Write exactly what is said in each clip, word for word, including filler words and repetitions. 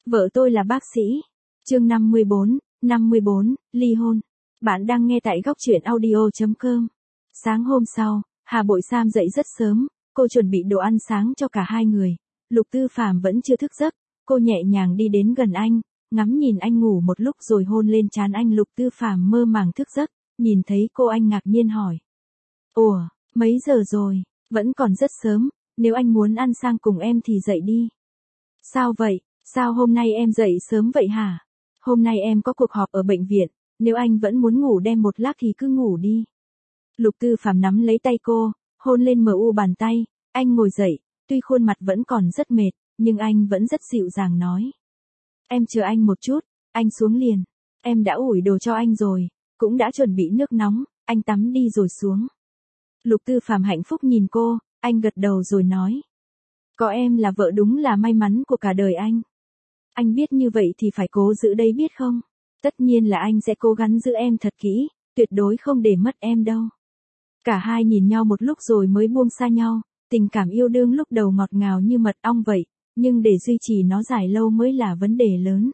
Vợ tôi là bác sĩ. Chương năm mươi bốn, năm mươi bốn, ly hôn. Bạn đang nghe tại góc truyện audio chấm com. Sáng hôm sau, Hà Bội Sam dậy rất sớm, cô chuẩn bị đồ ăn sáng cho cả hai người. Lục Tư Phàm vẫn chưa thức giấc, cô nhẹ nhàng đi đến gần anh, ngắm nhìn anh ngủ một lúc rồi hôn lên trán anh. Lục Tư Phàm mơ màng thức giấc, nhìn thấy cô anh ngạc nhiên hỏi. Ủa, mấy giờ rồi, vẫn còn rất sớm, nếu anh muốn ăn sang cùng em thì dậy đi. Sao vậy, sao hôm nay em dậy sớm vậy hả? Hôm nay em có cuộc họp ở bệnh viện, nếu anh vẫn muốn ngủ đêm một lát thì cứ ngủ đi. Lục Tư Phàm nắm lấy tay cô, hôn lên mờ u bàn tay, anh ngồi dậy, tuy khuôn mặt vẫn còn rất mệt, nhưng anh vẫn rất dịu dàng nói. Em chờ anh một chút, anh xuống liền, em đã ủi đồ cho anh rồi, cũng đã chuẩn bị nước nóng, anh tắm đi rồi xuống. Lục Tư Phàm hạnh phúc nhìn cô, anh gật đầu rồi nói. Có em là vợ đúng là may mắn của cả đời anh. Anh biết như vậy thì phải cố giữ đấy biết không? Tất nhiên là anh sẽ cố gắng giữ em thật kỹ, tuyệt đối không để mất em đâu. Cả hai nhìn nhau một lúc rồi mới buông xa nhau, tình cảm yêu đương lúc đầu ngọt ngào như mật ong vậy, nhưng để duy trì nó dài lâu mới là vấn đề lớn.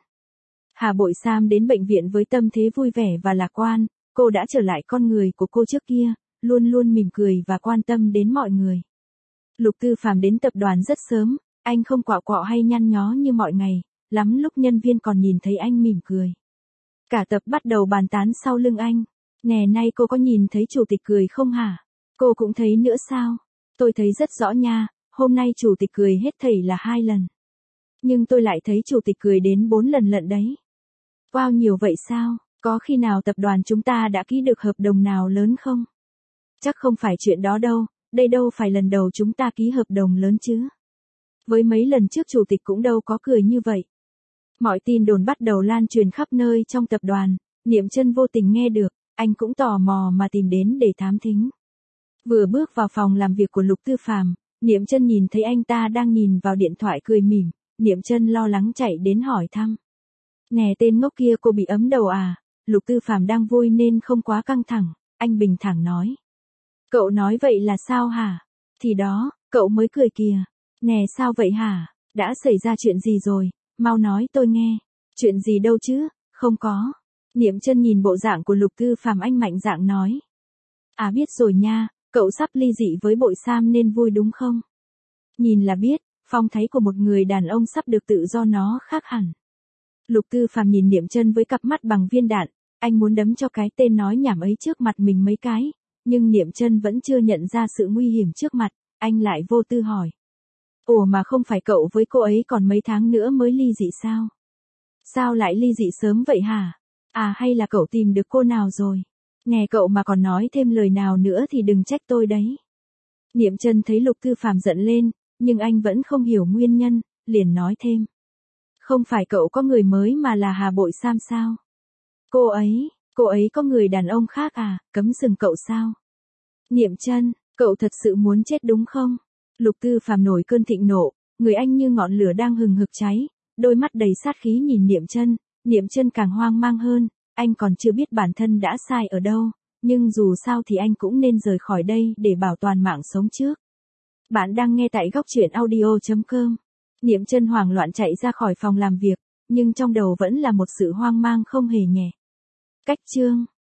Hà Bội Sam đến bệnh viện với tâm thế vui vẻ và lạc quan, cô đã trở lại con người của cô trước kia, luôn luôn mỉm cười và quan tâm đến mọi người. Lục Tư Phàm đến tập đoàn rất sớm, anh không quạo quọ hay nhăn nhó như mọi ngày, lắm lúc nhân viên còn nhìn thấy anh mỉm cười. Cả tập bắt đầu bàn tán sau lưng anh. Nè nay cô có nhìn thấy chủ tịch cười không hả? Cô cũng thấy nữa sao? Tôi thấy rất rõ nha, hôm nay chủ tịch cười hết thảy là hai lần. Nhưng tôi lại thấy chủ tịch cười đến bốn lần lận đấy. Wow, nhiều vậy sao? Có khi nào tập đoàn chúng ta đã ký được hợp đồng nào lớn không? Chắc không phải chuyện đó đâu, đây đâu phải lần đầu chúng ta ký hợp đồng lớn chứ. Với mấy lần trước chủ tịch cũng đâu có cười như vậy. Mọi tin đồn bắt đầu lan truyền khắp nơi trong tập đoàn, Niệm Chân vô tình nghe được, anh cũng tò mò mà tìm đến để thám thính. Vừa bước vào phòng làm việc của Lục Tư Phàm, Niệm Chân nhìn thấy anh ta đang nhìn vào điện thoại cười mỉm, Niệm Chân lo lắng chạy đến hỏi thăm. Nè tên ngốc kia, cô bị ấm đầu à? Lục Tư Phàm đang vui nên không quá căng thẳng, anh bình thản nói. Cậu nói vậy là sao hả? Thì đó, cậu mới cười kìa. Nè sao vậy hả? Đã xảy ra chuyện gì rồi? Mau nói tôi nghe. Chuyện gì đâu chứ, không có. Niệm Chân nhìn bộ dạng của Lục Tư Phàm, anh mạnh dạn nói. À biết rồi nha, cậu sắp ly dị với Bội Sam nên vui đúng không? Nhìn là biết, phong thái của một người đàn ông sắp được tự do nó khác hẳn. Lục Tư Phàm nhìn Niệm Chân với cặp mắt bằng viên đạn, anh muốn đấm cho cái tên nói nhảm ấy trước mặt mình mấy cái, nhưng Niệm Chân vẫn chưa nhận ra sự nguy hiểm trước mặt, anh lại vô tư hỏi. Ủa mà không phải cậu với cô ấy còn mấy tháng nữa mới ly dị sao? Sao lại ly dị sớm vậy hả? À hay là cậu tìm được cô nào rồi? Nè cậu mà còn nói thêm lời nào nữa thì đừng trách tôi đấy. Niệm Chân thấy Lục Tư Phàm giận lên, nhưng anh vẫn không hiểu nguyên nhân, liền nói thêm. Không phải cậu có người mới mà là Hà Bội Sam sao? Cô ấy, cô ấy có người đàn ông khác à, cấm sừng cậu sao? Niệm Chân, cậu thật sự muốn chết đúng không? Lục Tư Phàm nổi cơn thịnh nộ, người anh như ngọn lửa đang hừng hực cháy, đôi mắt đầy sát khí nhìn Niệm Chân, Niệm Chân càng hoang mang hơn, anh còn chưa biết bản thân đã sai ở đâu, nhưng dù sao thì anh cũng nên rời khỏi đây để bảo toàn mạng sống trước. Bạn đang nghe tại góc truyện audio chấm com. Niệm Chân hoảng loạn chạy ra khỏi phòng làm việc, nhưng trong đầu vẫn là một sự hoang mang không hề nhẹ. Cách chương